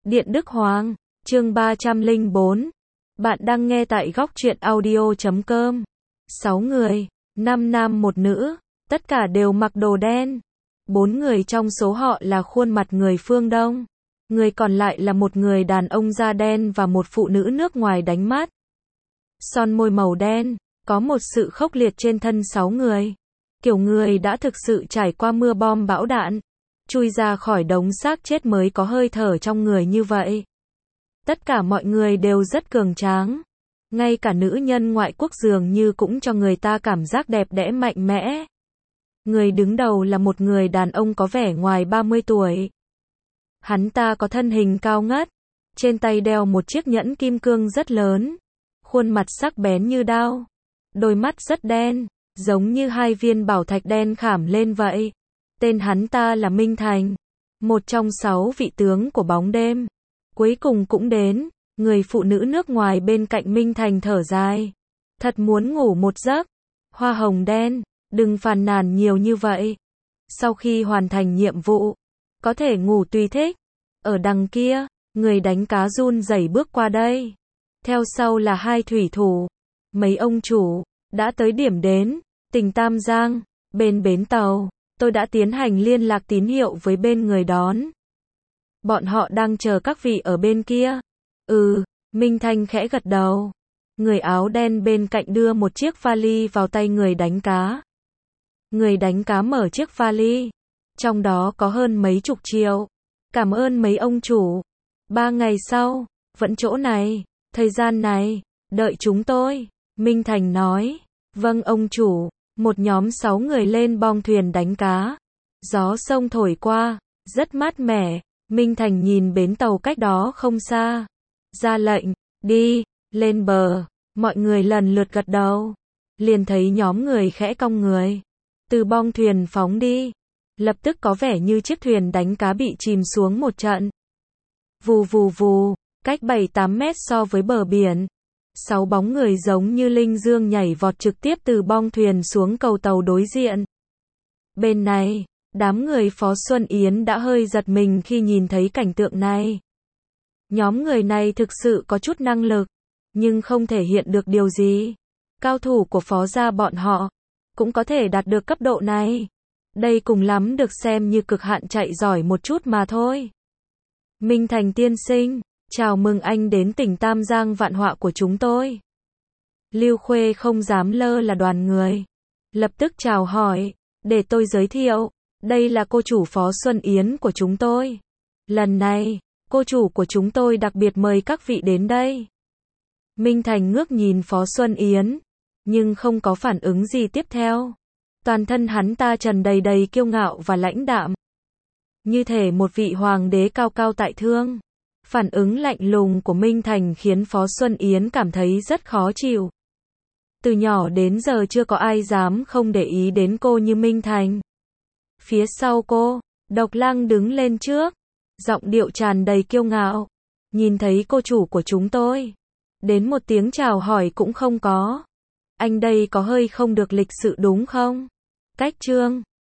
Điện Đức Hoàng, chương 304. Bạn đang nghe tại góc truyện audio.com. 6 người, 5 nam 1 nữ, tất cả đều mặc đồ đen. 4 người trong số họ là khuôn mặt người phương Đông. Người còn lại là một người đàn ông da đen và một phụ nữ nước ngoài đánh mắt. Son môi màu đen, có một sự khốc liệt trên thân 6 người. Kiểu người đã thực sự trải qua mưa bom bão đạn, chui ra khỏi đống xác chết mới có hơi thở trong người như vậy. Tất cả mọi người đều rất cường tráng. Ngay cả nữ nhân ngoại quốc dường như cũng cho người ta cảm giác đẹp đẽ mạnh mẽ. Người đứng đầu là một người đàn ông có vẻ ngoài 30 tuổi. Hắn ta có thân hình cao ngất, trên tay đeo một chiếc nhẫn kim cương rất lớn, khuôn mặt sắc bén như đao, đôi mắt rất đen, giống như hai viên bảo thạch đen khảm lên vậy. Tên hắn ta là Minh Thành, một trong 6 vị tướng của bóng đêm. Cuối cùng cũng đến, người phụ nữ nước ngoài bên cạnh Minh Thành thở dài. Thật muốn ngủ một giấc. Hoa hồng đen, đừng phàn nàn nhiều như vậy. Sau khi hoàn thành nhiệm vụ, có thể ngủ tùy thích. Ở đằng kia, người đánh cá run rẩy bước qua đây. Theo sau là 2 thủy thủ. Mấy ông chủ, đã tới điểm đến, tỉnh Tam Giang, bên bến tàu. Tôi đã tiến hành liên lạc tín hiệu với bên người đón. Bọn họ đang chờ các vị ở bên kia. Minh Thanh khẽ gật đầu. Người áo đen bên cạnh đưa một chiếc vali vào tay người đánh cá. Người đánh cá mở chiếc vali. Trong đó có hơn mấy chục triệu. Cảm ơn mấy ông chủ. 3 ngày sau, vẫn chỗ này, thời gian này, đợi chúng tôi. Minh Thành nói. Vâng ông chủ. Một nhóm 6 người lên bong thuyền đánh cá. Gió sông thổi qua, rất mát mẻ. Minh Thành nhìn bến tàu cách đó không xa. Ra lệnh, đi, lên bờ. Mọi người lần lượt gật đầu. Liền thấy nhóm người khẽ cong người. Từ bong thuyền phóng đi. Lập tức có vẻ như chiếc thuyền đánh cá bị chìm xuống một trận. Vù vù vù, cách 7-8 mét so với bờ biển. 6 bóng người giống như linh dương nhảy vọt trực tiếp từ bong thuyền xuống cầu tàu đối diện. Bên này, đám người Phó Xuân Yến đã hơi giật mình khi nhìn thấy cảnh tượng này. Nhóm người này thực sự có chút năng lực, nhưng không thể hiện được điều gì. Cao thủ của Phó gia bọn họ cũng có thể đạt được cấp độ này. Đây cùng lắm được xem như cực hạn chạy giỏi một chút mà thôi. Minh Thành tiên sinh, chào mừng anh đến tỉnh Tam Giang vạn họa của chúng tôi. Lưu Khuê không dám lơ là đoàn người. Lập tức chào hỏi, để tôi giới thiệu, đây là cô chủ Phó Xuân Yến của chúng tôi. Lần này, cô chủ của chúng tôi đặc biệt mời các vị đến đây. Minh Thành ngước nhìn Phó Xuân Yến, nhưng không có phản ứng gì tiếp theo. Toàn thân hắn ta tràn đầy kiêu ngạo và lãnh đạm. Như thể một vị hoàng đế cao cao tại thượng. Phản ứng lạnh lùng của Minh Thành khiến Phó Xuân Yến cảm thấy rất khó chịu. Từ nhỏ đến giờ chưa có ai dám không để ý đến cô như Minh Thành. Phía sau cô, Độc Lăng đứng lên trước, giọng điệu tràn đầy kiêu ngạo. Nhìn thấy cô chủ của chúng tôi, đến một tiếng chào hỏi cũng không có. Anh đây có hơi không được lịch sự đúng không? Cách trương,